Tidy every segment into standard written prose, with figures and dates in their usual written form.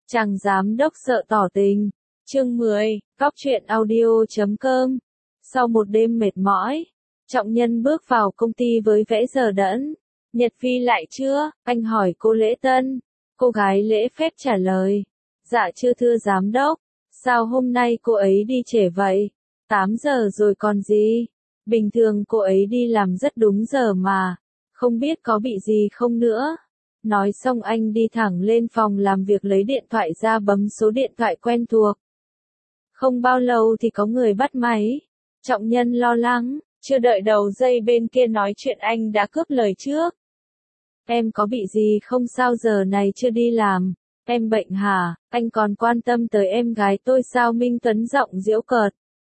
Chàng giám đốc sợ tỏ tình. Chương 10, Cóc truyện audio.com. Sau một đêm mệt mỏi, Trọng Nhân bước vào công ty với vẻ dờ đẫn. Nhật Phi lại chưa? Anh hỏi cô Lễ Tân. Cô gái lễ phép trả lời. Dạ chưa thưa giám đốc. Sao hôm nay cô ấy đi trễ vậy? 8 giờ rồi còn gì? Bình thường cô ấy đi làm rất đúng giờ mà. Không biết có bị gì không nữa. Nói xong anh đi thẳng lên phòng làm việc lấy điện thoại ra bấm số điện thoại quen thuộc. Không bao lâu thì có người bắt máy. Trọng Nhân lo lắng, chưa đợi đầu dây bên kia nói chuyện anh đã cướp lời trước. Em có bị gì không sao giờ này chưa đi làm? Em bệnh hả? Anh còn quan tâm tới em gái tôi sao? Minh Tuấn giọng giễu cợt.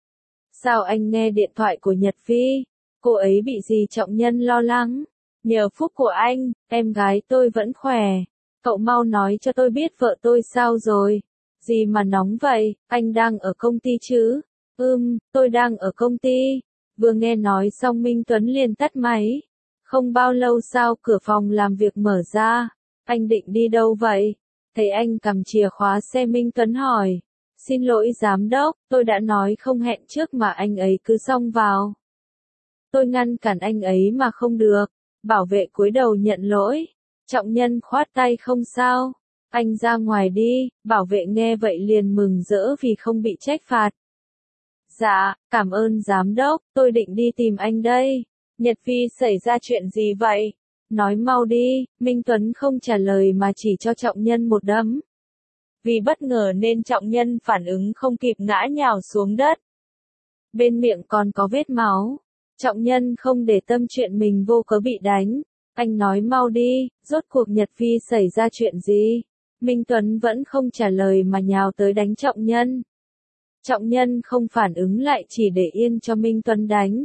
Sao anh nghe điện thoại của Nhật Phi? Cô ấy bị gì? Trọng Nhân lo lắng. Nhờ phúc của anh, em gái tôi vẫn khỏe. Cậu mau nói cho tôi biết vợ tôi sao rồi. Gì mà nóng vậy, anh đang ở công ty chứ? Tôi đang ở công ty. Vừa nghe nói xong Minh Tuấn liền tắt máy. Không bao lâu sau cửa phòng làm việc mở ra. Anh định đi đâu vậy? Thấy anh cầm chìa khóa xe Minh Tuấn hỏi. Xin lỗi giám đốc, tôi đã nói không hẹn trước mà anh ấy cứ xông vào. Tôi ngăn cản anh ấy mà không được. Bảo vệ cúi đầu nhận lỗi. Trọng Nhân khoát tay không sao. Anh ra ngoài đi. Bảo vệ nghe vậy liền mừng rỡ vì không bị trách phạt. Dạ, cảm ơn giám đốc, tôi định đi tìm anh đây. Nhật Phi xảy ra chuyện gì vậy? Nói mau đi. Minh Tuấn không trả lời mà chỉ cho Trọng Nhân một đấm. Vì bất ngờ nên Trọng Nhân phản ứng không kịp ngã nhào xuống đất. Bên miệng còn có vết máu. Trọng Nhân không để tâm chuyện mình vô cớ bị đánh. Anh nói mau đi, rốt cuộc Nhật Phi xảy ra chuyện gì? Minh Tuấn vẫn không trả lời mà nhào tới đánh Trọng Nhân. Trọng Nhân không phản ứng lại chỉ để yên cho Minh Tuấn đánh.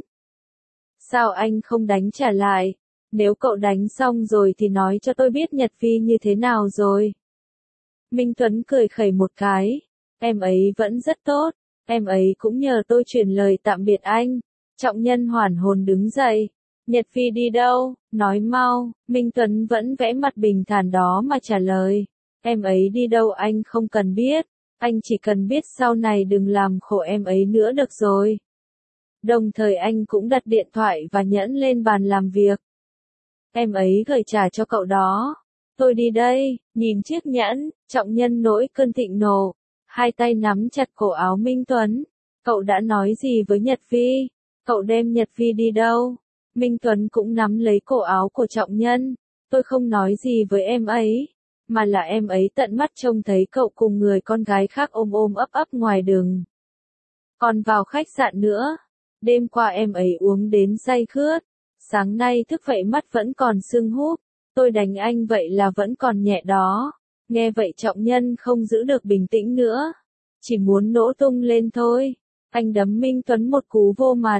Sao anh không đánh trả lại? Nếu cậu đánh xong rồi thì nói cho tôi biết Nhật Phi như thế nào rồi. Minh Tuấn cười khẩy một cái. Em ấy vẫn rất tốt. Em ấy cũng nhờ tôi truyền lời tạm biệt anh. Trọng Nhân hoàn hồn đứng dậy. Nhật Phi đi đâu? Nói mau. Minh Tuấn vẫn vẽ mặt bình thản đó mà trả lời. Em ấy đi đâu anh không cần biết. Anh chỉ cần biết sau này đừng làm khổ em ấy nữa được rồi. Đồng thời anh cũng đặt điện thoại và nhẫn lên bàn làm việc. Em ấy gửi trả cho cậu đó. Tôi đi đây. Nhìn chiếc nhẫn, Trọng Nhân nổi cơn thịnh nộ. Hai tay nắm chặt cổ áo Minh Tuấn. Cậu đã nói gì với Nhật Phi? Cậu đem Nhật Phi đi đâu? Minh Tuấn cũng nắm lấy cổ áo của Trọng Nhân. Tôi không nói gì với em ấy. Mà là em ấy tận mắt trông thấy cậu cùng người con gái khác ôm ôm ấp ấp ngoài đường. Còn vào khách sạn nữa. Đêm qua em ấy uống đến say khướt. Sáng nay thức vậy mắt vẫn còn sưng húp. Tôi đánh anh vậy là vẫn còn nhẹ đó. Nghe vậy Trọng Nhân không giữ được bình tĩnh nữa. Chỉ muốn nổ tung lên thôi. Anh đấm Minh Tuấn một cú vô mặt.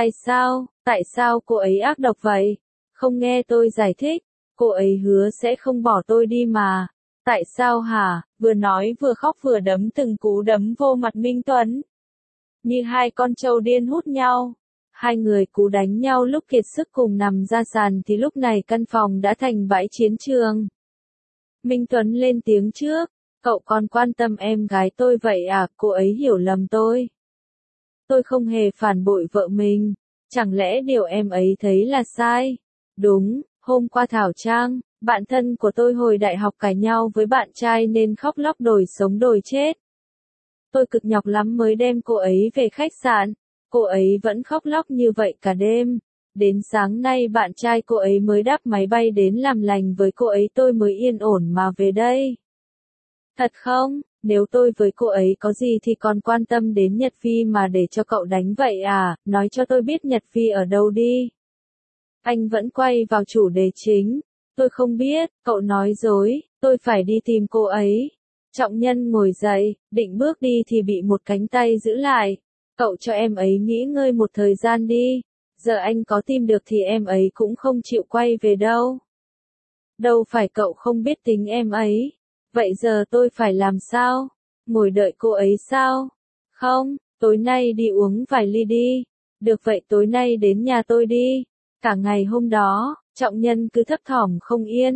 Tại sao cô ấy ác độc vậy? Không nghe tôi giải thích. Cô ấy hứa sẽ không bỏ tôi đi mà. Tại sao hả? Vừa nói vừa khóc vừa đấm từng cú đấm vô mặt Minh Tuấn. Như hai con trâu điên hút nhau. Hai người cú đánh nhau lúc kiệt sức cùng nằm ra sàn thì lúc này căn phòng đã thành bãi chiến trường. Minh Tuấn lên tiếng trước. Cậu còn quan tâm em gái tôi vậy à? Cô ấy hiểu lầm tôi. Tôi không hề phản bội vợ mình. Chẳng lẽ điều em ấy thấy là sai? Đúng, hôm qua Thảo Trang, bạn thân của tôi hồi đại học cãi nhau với bạn trai nên khóc lóc đòi sống đòi chết. Tôi cực nhọc lắm mới đem cô ấy về khách sạn. Cô ấy vẫn khóc lóc như vậy cả đêm. Đến sáng nay bạn trai cô ấy mới đáp máy bay đến làm lành với cô ấy tôi mới yên ổn mà về đây. Thật không? Nếu tôi với cô ấy có gì thì còn quan tâm đến Nhật Phi mà để cho cậu đánh vậy à? Nói cho tôi biết Nhật Phi ở đâu đi. Anh vẫn quay vào chủ đề chính. Tôi không biết, cậu nói dối, tôi phải đi tìm cô ấy. Trọng Nhân ngồi dậy, định bước đi thì bị một cánh tay giữ lại. Cậu cho em ấy nghỉ ngơi một thời gian đi. Giờ anh có tìm được thì em ấy cũng không chịu quay về đâu. Đâu phải cậu không biết tính em ấy. Vậy giờ tôi phải làm sao? Ngồi đợi cô ấy sao? Không, tối nay đi uống vài ly đi. Được vậy tối nay đến nhà tôi đi. Cả ngày hôm đó, Trọng Nhân cứ thấp thỏm không yên.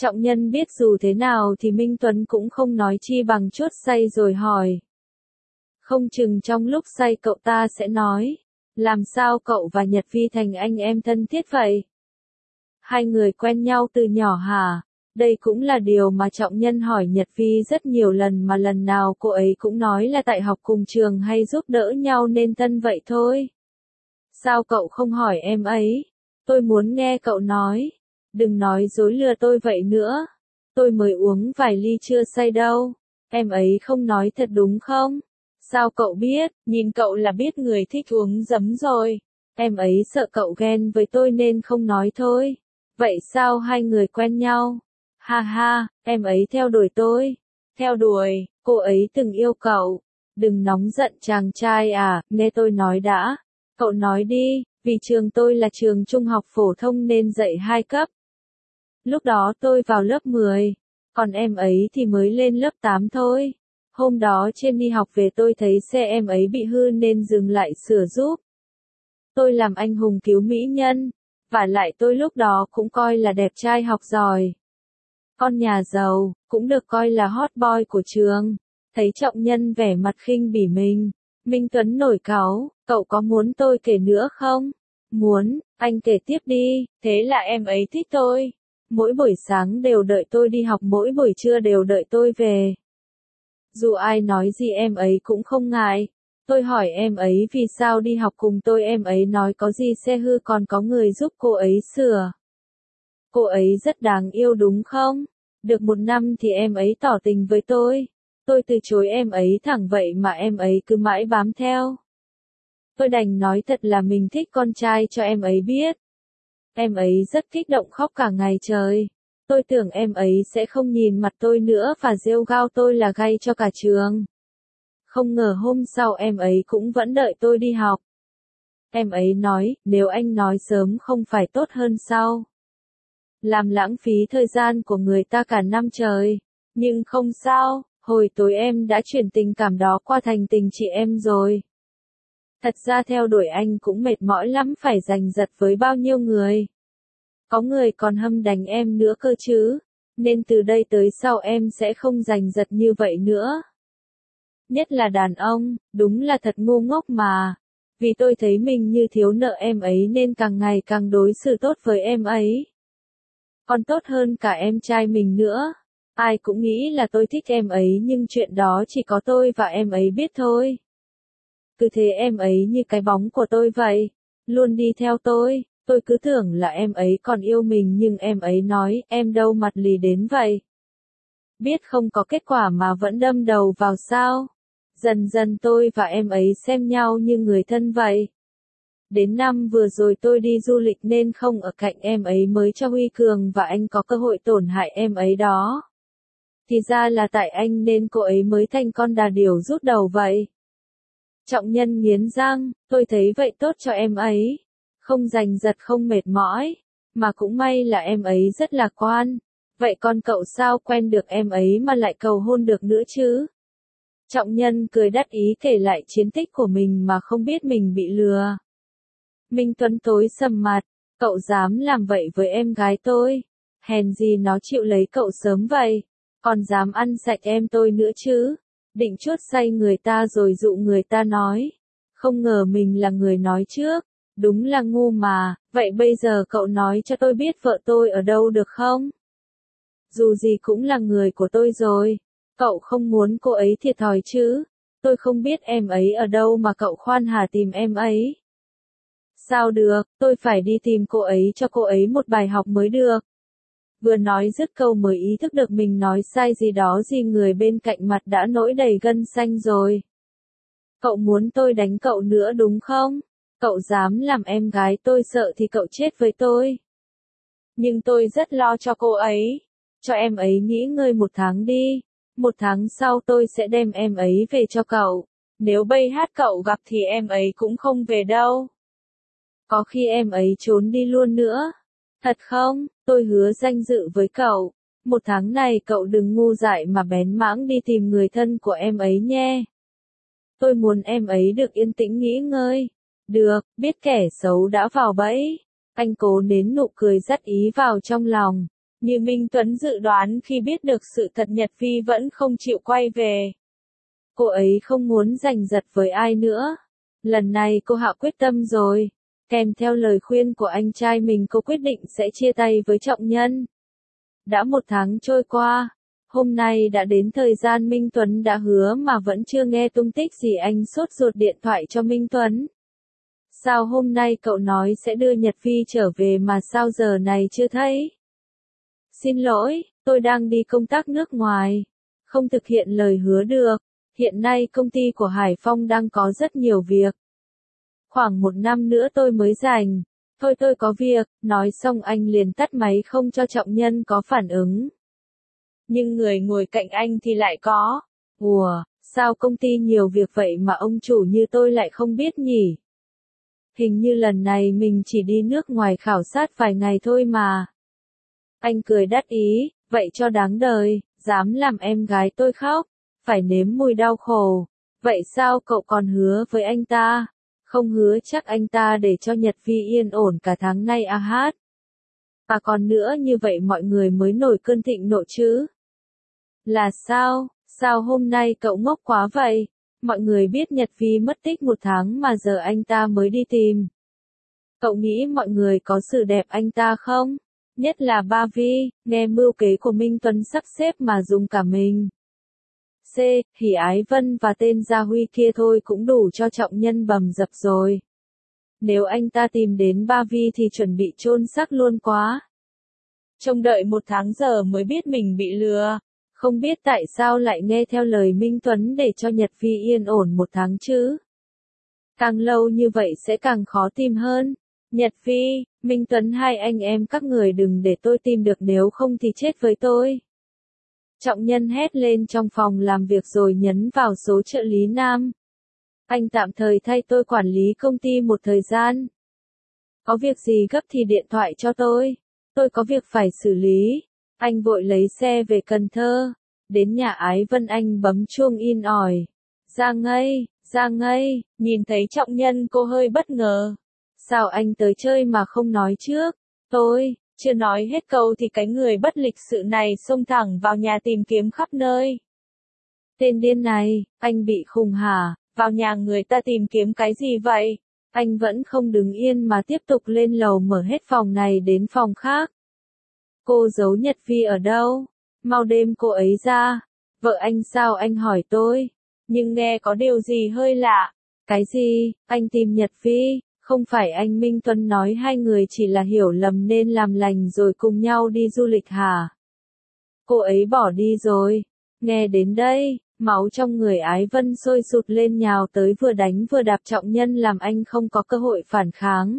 Trọng Nhân biết dù thế nào thì Minh Tuấn cũng không nói chi bằng chuốt say rồi hỏi. Không chừng trong lúc say cậu ta sẽ nói, làm sao cậu và Nhật Vi thành anh em thân thiết vậy? Hai người quen nhau từ nhỏ hả? Đây cũng là điều mà Trọng Nhân hỏi Nhật Vi rất nhiều lần mà lần nào cô ấy cũng nói là tại học cùng trường hay giúp đỡ nhau nên thân vậy thôi. Sao cậu không hỏi em ấy? Tôi muốn nghe cậu nói. Đừng nói dối lừa tôi vậy nữa. Tôi mới uống vài ly chưa say đâu. Em ấy không nói thật đúng không? Sao cậu biết? Nhìn cậu là biết người thích uống giấm rồi. Em ấy sợ cậu ghen với tôi nên không nói thôi. Vậy sao hai người quen nhau? Ha ha, em ấy theo đuổi tôi. Theo đuổi, cô ấy từng yêu cậu. Đừng nóng giận chàng trai à, nghe tôi nói đã. Cậu nói đi, vì trường tôi là trường trung học phổ thông nên dạy 2 cấp. Lúc đó tôi vào lớp 10, còn em ấy thì mới lên lớp 8 thôi. Hôm đó trên đi học về tôi thấy xe em ấy bị hư nên dừng lại sửa giúp. Tôi làm anh hùng cứu mỹ nhân, vả lại tôi lúc đó cũng coi là đẹp trai học giỏi. Con nhà giàu, cũng được coi là hot boy của trường. Thấy Trọng Nhân vẻ mặt khinh bỉ mình, Minh Tuấn nổi cáu, cậu có muốn tôi kể nữa không? Muốn, anh kể tiếp đi, thế là em ấy thích tôi. Mỗi buổi sáng đều đợi tôi đi học, mỗi buổi trưa đều đợi tôi về. Dù ai nói gì em ấy cũng không ngại. Tôi hỏi em ấy vì sao đi học cùng tôi, em ấy nói có gì xe hư còn có người giúp cô ấy sửa. Cô ấy rất đáng yêu đúng không? Được 1 năm thì em ấy tỏ tình với tôi. Tôi từ chối em ấy thẳng vậy mà em ấy cứ mãi bám theo. Tôi đành nói thật là mình thích con trai cho em ấy biết. Em ấy rất kích động khóc cả ngày trời. Tôi tưởng em ấy sẽ không nhìn mặt tôi nữa và rêu rao tôi là gay cho cả trường. Không ngờ hôm sau em ấy cũng vẫn đợi tôi đi học. Em ấy nói, nếu anh nói sớm không phải tốt hơn sao? Làm lãng phí thời gian của người ta cả năm trời. Nhưng không sao, hồi tối em đã chuyển tình cảm đó qua thành tình chị em rồi. Thật ra theo đuổi anh cũng mệt mỏi lắm, phải giành giật với bao nhiêu người. Có người còn hâm đánh em nữa cơ chứ. Nên từ đây tới sau em sẽ không giành giật như vậy nữa. Nhất là đàn ông, đúng là thật ngu ngốc mà. Vì tôi thấy mình như thiếu nợ em ấy nên càng ngày càng đối xử tốt với em ấy. Còn tốt hơn cả em trai mình nữa. Ai cũng nghĩ là tôi thích em ấy nhưng chuyện đó chỉ có tôi và em ấy biết thôi. Cứ thế em ấy như cái bóng của tôi vậy. Luôn đi theo tôi cứ tưởng là em ấy còn yêu mình nhưng em ấy nói em đâu mặt lì đến vậy. Biết không có kết quả mà vẫn đâm đầu vào sao. Dần dần tôi và em ấy xem nhau như người thân vậy. Đến năm vừa rồi tôi đi du lịch nên không ở cạnh em ấy mới cho Huy Cường và anh có cơ hội tổn hại em ấy đó. Thì ra là tại anh nên cô ấy mới thành con đà điểu rút đầu vậy. Trọng Nhân nghiến răng, tôi thấy vậy tốt cho em ấy. Không giành giật không mệt mỏi. Mà cũng may là em ấy rất lạc quan. Vậy còn cậu sao quen được em ấy mà lại cầu hôn được nữa chứ? Trọng Nhân cười đắc ý kể lại chiến tích của mình mà không biết mình bị lừa. Minh Tuấn tối sầm mặt, cậu dám làm vậy với em gái tôi. Hèn gì nó chịu lấy cậu sớm vậy. Còn dám ăn sạch em tôi nữa chứ. Định chuốt say người ta rồi dụ người ta nói. Không ngờ mình là người nói trước. Đúng là ngu mà, vậy bây giờ cậu nói cho tôi biết vợ tôi ở đâu được không? Dù gì cũng là người của tôi rồi. Cậu không muốn cô ấy thiệt thòi chứ? Tôi không biết em ấy ở đâu mà cậu khoan hả tìm em ấy. Sao được, tôi phải đi tìm cô ấy cho cô ấy một bài học mới được. Vừa nói dứt câu mới ý thức được mình nói sai gì đó, gì người bên cạnh mặt đã nổi đầy gân xanh rồi. Cậu muốn tôi đánh cậu nữa đúng không? Cậu dám làm em gái tôi sợ thì cậu chết với tôi. Nhưng tôi rất lo cho cô ấy. Cho em ấy nghỉ ngơi 1 tháng đi. 1 tháng sau tôi sẽ đem em ấy về cho cậu. Nếu bây hát cậu gặp thì em ấy cũng không về đâu. Có khi em ấy trốn đi luôn nữa. Thật không? Tôi hứa danh dự với cậu. 1 tháng này cậu đừng ngu dại mà bén mãng đi tìm người thân của em ấy nhé. Tôi muốn em ấy được yên tĩnh nghỉ ngơi. Được, biết kẻ xấu đã vào bẫy. Anh cố nén nụ cười dắt ý vào trong lòng. Như Minh Tuấn dự đoán khi biết được sự thật Nhật Phi vẫn không chịu quay về. Cô ấy không muốn giành giật với ai nữa. Lần này cô hạ quyết tâm rồi. Kèm theo lời khuyên của anh trai mình cô quyết định sẽ chia tay với Trọng Nhân. Đã 1 tháng trôi qua. Hôm nay đã đến thời gian Minh Tuấn đã hứa mà vẫn chưa nghe tung tích gì, anh sốt ruột điện thoại cho Minh Tuấn. Sao hôm nay cậu nói sẽ đưa Nhật Phi trở về mà sao giờ này chưa thấy? Xin lỗi, tôi đang đi công tác nước ngoài. Không thực hiện lời hứa được. Hiện nay công ty của Hải Phong đang có rất nhiều việc. Khoảng 1 năm nữa tôi mới rảnh. Thôi tôi có việc, nói xong anh liền tắt máy không cho Trọng Nhân có phản ứng. Nhưng người ngồi cạnh anh thì lại có. Ủa, sao công ty nhiều việc vậy mà ông chủ như tôi lại không biết nhỉ? Hình như lần này mình chỉ đi nước ngoài khảo sát vài ngày thôi mà. Anh cười đắc ý, vậy cho đáng đời, dám làm em gái tôi khóc, phải nếm mùi đau khổ. Vậy sao cậu còn hứa với anh ta? Không hứa chắc anh ta để cho Nhật Phi yên ổn cả tháng nay à hát. Và còn nữa như vậy mọi người mới nổi cơn thịnh nộ chứ. Là sao? Sao hôm nay cậu ngốc quá vậy? Mọi người biết Nhật Phi mất tích 1 tháng mà giờ anh ta mới đi tìm. Cậu nghĩ mọi người có xử đẹp anh ta không? Nhất là Ba Vi, nghe mưu kế của Minh Tuấn sắp xếp mà dùng cả mình. C. Hỉ Ái Vân và tên Gia Huy kia thôi cũng đủ cho Trọng Nhân bầm dập rồi. Nếu anh ta tìm đến Ba Vi thì chuẩn bị chôn xác luôn quá. Trông đợi 1 tháng giờ mới biết mình bị lừa. Không biết tại sao lại nghe theo lời Minh Tuấn để cho Nhật Phi yên ổn 1 tháng chứ. Càng lâu như vậy sẽ càng khó tìm hơn. Nhật Phi, Minh Tuấn, hai anh em các người đừng để tôi tìm được, nếu không thì chết với tôi. Trọng Nhân hét lên trong phòng làm việc rồi nhấn vào số trợ lý nam. Anh tạm thời thay tôi quản lý công ty một thời gian. Có việc gì gấp thì điện thoại cho tôi có việc phải xử lý. Anh vội lấy xe về Cần Thơ. Đến nhà Ái Vân anh bấm chuông in ỏi. Ra ngây, nhìn thấy Trọng Nhân cô hơi bất ngờ. Sao anh tới chơi mà không nói trước? Tôi, chưa nói hết câu thì cái người bất lịch sự này xông thẳng vào nhà tìm kiếm khắp nơi. Tên điên này, anh bị khùng hả? Vào nhà người ta tìm kiếm cái gì vậy? Anh vẫn không đứng yên mà tiếp tục lên lầu mở hết phòng này đến phòng khác. Cô giấu Nhật Phi ở đâu? Mau đem cô ấy ra. Vợ anh sao anh hỏi tôi? Nhưng nghe có điều gì hơi lạ. Cái gì? Anh tìm Nhật Phi? Không phải anh Minh Tuấn nói hai người chỉ là hiểu lầm nên làm lành rồi cùng nhau đi du lịch hả? Cô ấy bỏ đi rồi. Nghe đến đây, máu trong người Ái Vân sôi sụt lên nhào tới vừa đánh vừa đạp Trọng Nhân làm anh không có cơ hội phản kháng.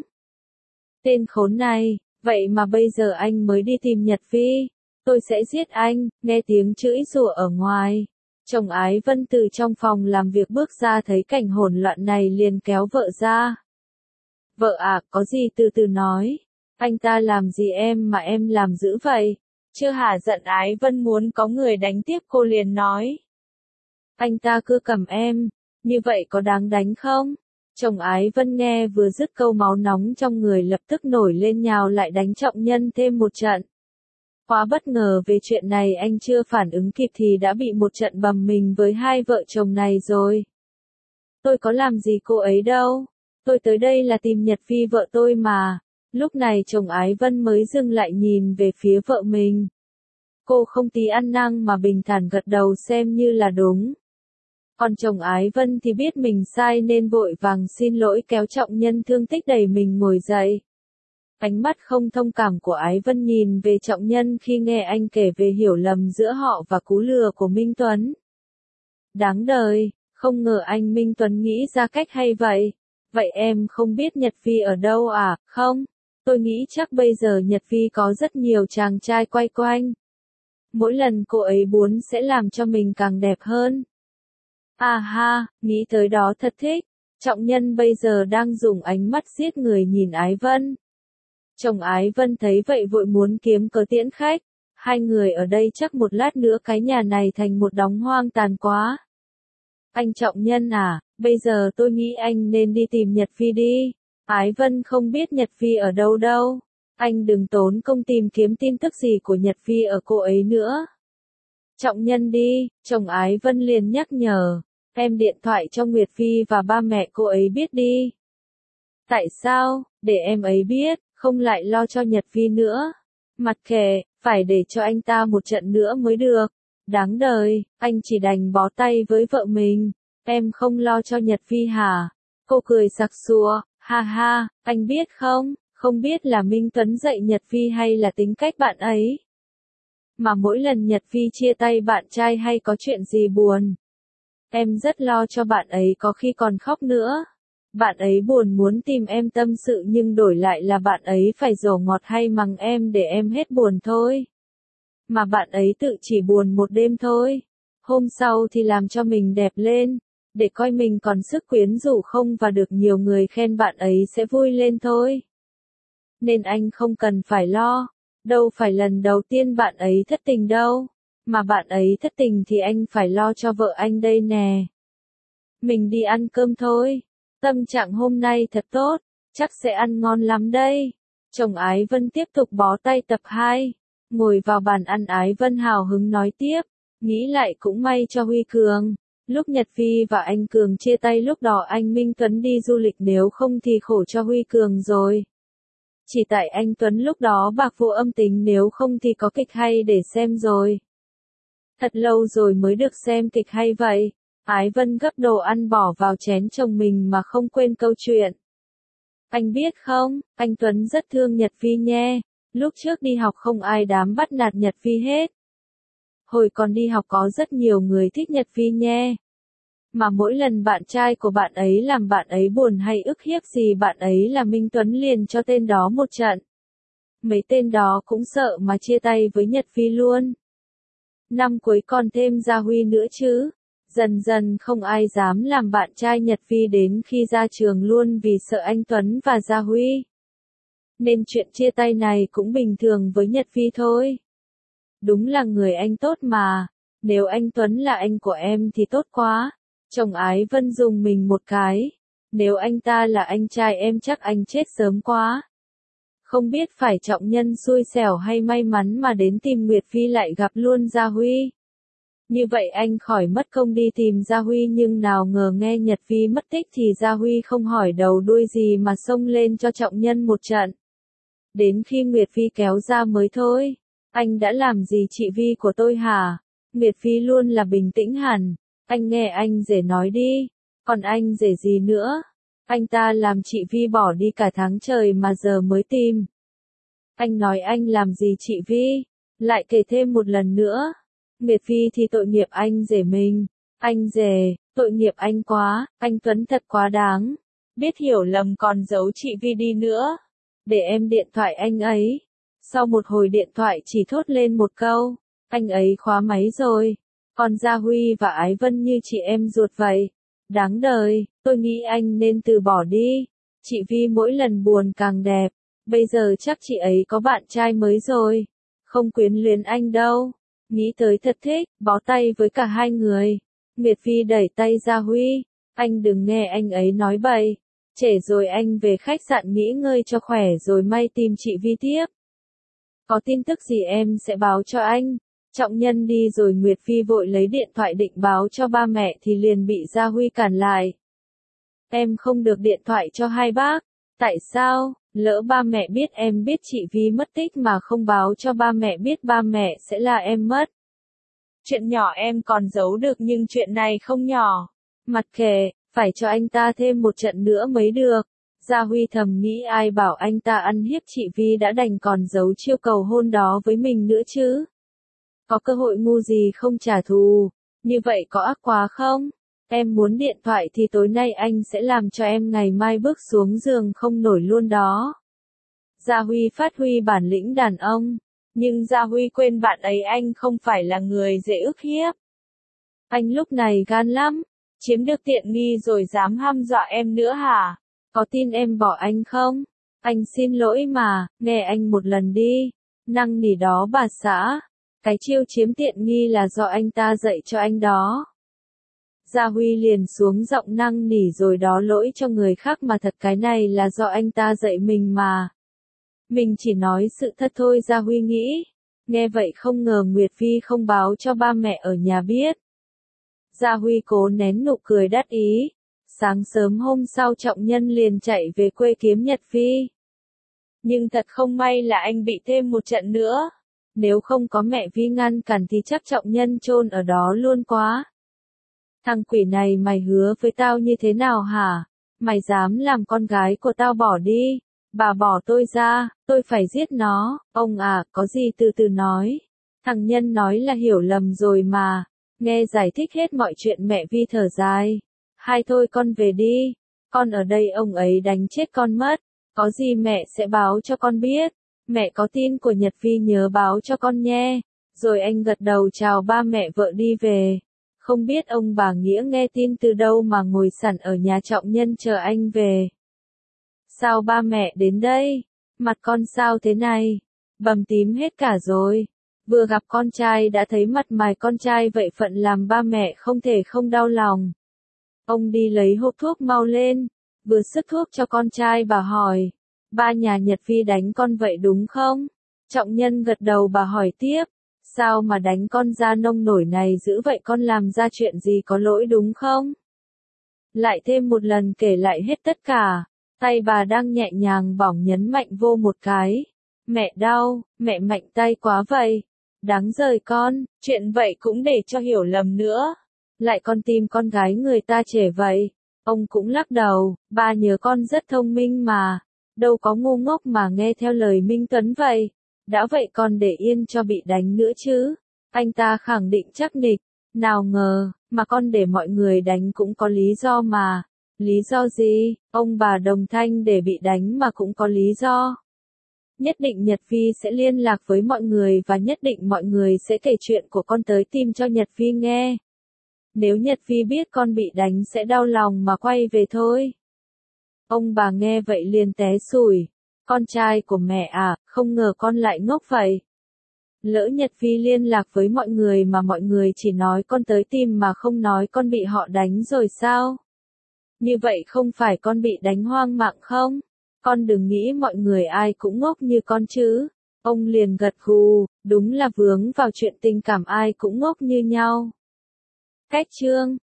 Tên khốn này, vậy mà bây giờ anh mới đi tìm Nhật Phi. Tôi sẽ giết anh, nghe tiếng chửi rủa ở ngoài. Chồng Ái Vân từ trong phòng làm việc bước ra thấy cảnh hỗn loạn này liền kéo vợ ra. Vợ à, có gì từ từ nói. Anh ta làm gì em mà em làm dữ vậy? Chưa hả giận Ái Vân muốn có người đánh tiếp cô liền nói. Anh ta cứ cầm em, như vậy có đáng đánh không? Chồng Ái Vân nghe vừa dứt câu máu nóng trong người lập tức nổi lên nhào lại đánh Trọng Nhân thêm một trận. Quá bất ngờ về chuyện này anh chưa phản ứng kịp thì đã bị một trận bầm mình với hai vợ chồng này rồi. Tôi có làm gì cô ấy đâu. Tôi tới đây là tìm Nhật Phi vợ tôi mà. Lúc này chồng Ái Vân mới dừng lại nhìn về phía vợ mình. Cô không tí ăn năn mà bình thản gật đầu xem như là đúng. Còn chồng Ái Vân thì biết mình sai nên vội vàng xin lỗi kéo Trọng Nhân thương tích đẩy mình ngồi dậy. Ánh mắt không thông cảm của Ái Vân nhìn về Trọng Nhân khi nghe anh kể về hiểu lầm giữa họ và cú lừa của Minh Tuấn. Đáng đời, không ngờ anh Minh Tuấn nghĩ ra cách hay vậy. Vậy em không biết Nhật Phi ở đâu à? Không, tôi nghĩ chắc bây giờ Nhật Phi có rất nhiều chàng trai quay quanh. Mỗi lần cô ấy muốn sẽ làm cho mình càng đẹp hơn. À ha, nghĩ tới đó thật thích. Trọng Nhân bây giờ đang dùng ánh mắt giết người nhìn Ái Vân. Chồng Ái Vân thấy vậy vội muốn kiếm cớ tiễn khách. Hai người ở đây chắc một lát nữa cái nhà này thành một đống hoang tàn quá. Anh Trọng Nhân à, bây giờ tôi nghĩ anh nên đi tìm Nhật Phi đi. Ái Vân không biết Nhật Phi ở đâu đâu. Anh đừng tốn công tìm kiếm tin tức gì của Nhật Phi ở cô ấy nữa. Trọng Nhân đi, chồng Ái Vân liền nhắc nhở. Em điện thoại cho Nguyệt Phi và ba mẹ cô ấy biết đi. Tại sao, để em ấy biết, không lại lo cho Nhật Phi nữa. Mặc kệ, phải để cho anh ta một trận nữa mới được. Đáng đời, anh chỉ đành bó tay với vợ mình. Em không lo cho Nhật Phi hả? Cô cười sặc sụa, ha ha, anh biết không, không biết là Minh Tuấn dạy Nhật Phi hay là tính cách bạn ấy. Mà mỗi lần Nhật Phi chia tay bạn trai hay có chuyện gì buồn, em rất lo cho bạn ấy, có khi còn khóc nữa. Bạn ấy buồn muốn tìm em tâm sự nhưng đổi lại là bạn ấy phải dỗ ngọt hay mắng em để em hết buồn thôi. Mà bạn ấy tự chỉ buồn một đêm thôi. Hôm sau thì làm cho mình đẹp lên, để coi mình còn sức quyến rũ không và được nhiều người khen, bạn ấy sẽ vui lên thôi. Nên anh không cần phải lo. Đâu phải lần đầu tiên bạn ấy thất tình đâu. Mà bạn ấy thất tình thì anh phải lo cho vợ anh đây nè. Mình đi ăn cơm thôi. Tâm trạng hôm nay thật tốt, chắc sẽ ăn ngon lắm đây. Chồng Ái Vân tiếp tục bó tay tập 2. Ngồi vào bàn ăn, Ái Vân hào hứng nói tiếp. Nghĩ lại cũng may cho Huy Cường. Lúc Nhật Phi và anh Cường chia tay lúc đó anh Minh Tuấn đi du lịch, nếu không thì khổ cho Huy Cường rồi. Chỉ tại anh Tuấn lúc đó bạc vô âm tính, nếu không thì có kịch hay để xem rồi. Thật lâu rồi mới được xem kịch hay vậy. Ái Vân gấp đồ ăn bỏ vào chén chồng mình mà không quên câu chuyện. Anh biết không, anh Tuấn rất thương Nhật Phi nhé. Lúc trước đi học không ai dám bắt nạt Nhật Phi hết. Hồi còn đi học có rất nhiều người thích Nhật Phi nhé. Mà mỗi lần bạn trai của bạn ấy làm bạn ấy buồn hay ức hiếp gì, bạn ấy là Minh Tuấn liền cho tên đó một trận. Mấy tên đó cũng sợ mà chia tay với Nhật Phi luôn. Năm cuối còn thêm Gia Huy nữa chứ. Dần dần không ai dám làm bạn trai Nhật Phi đến khi ra trường luôn vì sợ anh Tuấn và Gia Huy. Nên chuyện chia tay này cũng bình thường với Nhật Phi thôi. Đúng là người anh tốt mà. Nếu anh Tuấn là anh của em thì tốt quá. Chồng Ái Vân dùng mình một cái. Nếu anh ta là anh trai em chắc anh chết sớm quá. Không biết phải Trọng Nhân xui xẻo hay may mắn mà đến tìm Nguyệt Phi lại gặp luôn Gia Huy. Như vậy anh khỏi mất công đi tìm Gia Huy, nhưng nào ngờ nghe Nhật Phi mất tích thì Gia Huy không hỏi đầu đuôi gì mà xông lên cho Trọng Nhân một trận. Đến khi Nguyệt Phi kéo ra mới thôi. Anh đã làm gì chị Vi của tôi hả? Nguyệt Phi luôn là bình tĩnh hẳn. Anh nghe anh rể nói đi. Còn anh rể gì nữa? Anh ta làm chị Vi bỏ đi cả tháng trời mà giờ mới tìm. Anh nói anh làm gì chị Vi? Lại kể thêm một lần nữa. Nguyệt Phi thì tội nghiệp anh rể mình. Anh rể, tội nghiệp anh quá, anh Tuấn thật quá đáng. Biết hiểu lầm còn giấu chị Vi đi nữa. Để em điện thoại anh ấy. Sau một hồi điện thoại chỉ thốt lên một câu. Anh ấy khóa máy rồi. Còn Gia Huy và Ái Vân như chị em ruột vậy. Đáng đời, tôi nghĩ anh nên từ bỏ đi. Chị Vi mỗi lần buồn càng đẹp. Bây giờ chắc chị ấy có bạn trai mới rồi. Không quyến luyến anh đâu. Nghĩ tới thật thích, bó tay với cả hai người. Nguyệt Phi đẩy tay Gia Huy. Anh đừng nghe anh ấy nói bậy. Trễ rồi, anh về khách sạn nghỉ ngơi cho khỏe rồi may tìm chị Vi tiếp. Có tin tức gì em sẽ báo cho anh. Trọng Nhân đi rồi. Nguyệt Phi vội lấy điện thoại định báo cho ba mẹ thì liền bị Gia Huy cản lại. Em không được điện thoại cho hai bác. Tại sao? Lỡ ba mẹ biết em biết chị Vi mất tích mà không báo cho ba mẹ biết, ba mẹ sẽ là em mất. Chuyện nhỏ em còn giấu được nhưng chuyện này không nhỏ. Mặc kệ, phải cho anh ta thêm một trận nữa mới được. Gia Huy thầm nghĩ ai bảo anh ta ăn hiếp chị Vi đã đành còn giấu chiêu cầu hôn đó với mình nữa chứ. Có cơ hội ngu gì không trả thù. Như vậy có ác quá không? Em muốn điện thoại thì tối nay anh sẽ làm cho em ngày mai bước xuống giường không nổi luôn đó. Gia Huy phát huy bản lĩnh đàn ông. Nhưng Gia Huy quên bạn ấy anh không phải là người dễ ức hiếp. Anh lúc này gan lắm. Chiếm được tiện nghi rồi dám hăm dọa em nữa hả? Có tin em bỏ anh không? Anh xin lỗi mà, nghe anh một lần đi. Năn nỉ đó bà xã. Cái chiêu chiếm tiện nghi là do anh ta dạy cho anh đó. Gia Huy liền xuống giọng năn nỉ rồi đó lỗi cho người khác mà thật cái này là do anh ta dạy mình mà. Mình chỉ nói sự thật thôi, Gia Huy nghĩ. Nghe vậy không ngờ Nguyệt Phi không báo cho ba mẹ ở nhà biết. Gia Huy cố nén nụ cười đắc ý. Sáng sớm hôm sau Trọng Nhân liền chạy về quê kiếm Nhật Phi. Nhưng thật không may là anh bị thêm một trận nữa. Nếu không có mẹ Vi ngăn cản thì chắc Trọng Nhân chôn ở đó luôn quá. Thằng quỷ này mày hứa với tao như thế nào hả? Mày dám làm con gái của tao bỏ đi. Bà bỏ tôi ra, tôi phải giết nó. Ông à, có gì từ từ nói. Thằng Nhân nói là hiểu lầm rồi mà. Nghe giải thích hết mọi chuyện mẹ Vi thở dài. Hai thôi con về đi. Con ở đây ông ấy đánh chết con mất. Có gì mẹ sẽ báo cho con biết. Mẹ có tin của Nhật Vi nhớ báo cho con nhé. Rồi anh gật đầu chào ba mẹ vợ đi về. Không biết ông bà Nghĩa nghe tin từ đâu mà ngồi sẵn ở nhà Trọng Nhân chờ anh về. Sao ba mẹ đến đây? Mặt con sao thế này? Bầm tím hết cả rồi. Vừa gặp con trai đã thấy mặt mày con trai vậy phận làm ba mẹ không thể không đau lòng. Ông đi lấy hộp thuốc mau lên. Vừa sức thuốc cho con trai bà hỏi. Ba nhà Nhật Phi đánh con vậy đúng không? Trọng Nhân gật đầu bà hỏi tiếp. Sao mà đánh con ra nông nổi này dữ vậy, con làm ra chuyện gì có lỗi đúng không? Lại thêm một lần kể lại hết tất cả. Tay bà đang nhẹ nhàng bỏng nhấn mạnh vô một cái. Mẹ đau, mẹ mạnh tay quá vậy. Đáng rời con, chuyện vậy cũng để cho hiểu lầm nữa. Lại con tìm con gái người ta trẻ vậy. Ông cũng lắc đầu, ba nhớ con rất thông minh mà. Đâu có ngu ngốc mà nghe theo lời Minh Tuấn vậy. Đã vậy còn để yên cho bị đánh nữa chứ. Anh ta khẳng định chắc nịch. Nào ngờ, mà con để mọi người đánh cũng có lý do mà. Lý do gì? Ông bà đồng thanh để bị đánh mà cũng có lý do. Nhất định Nhật Phi sẽ liên lạc với mọi người và nhất định mọi người sẽ kể chuyện của con tới tìm cho Nhật Phi nghe. Nếu Nhật Phi biết con bị đánh sẽ đau lòng mà quay về thôi. Ông bà nghe vậy liền té xủi. Con trai của mẹ à, không ngờ con lại ngốc vậy. Lỡ Nhật Phi liên lạc với mọi người mà mọi người chỉ nói con tới tìm mà không nói con bị họ đánh rồi sao? Như vậy không phải con bị đánh hoang mạng không? Con đừng nghĩ mọi người ai cũng ngốc như con chứ. Ông liền gật gù, đúng là vướng vào chuyện tình cảm ai cũng ngốc như nhau. Cách chương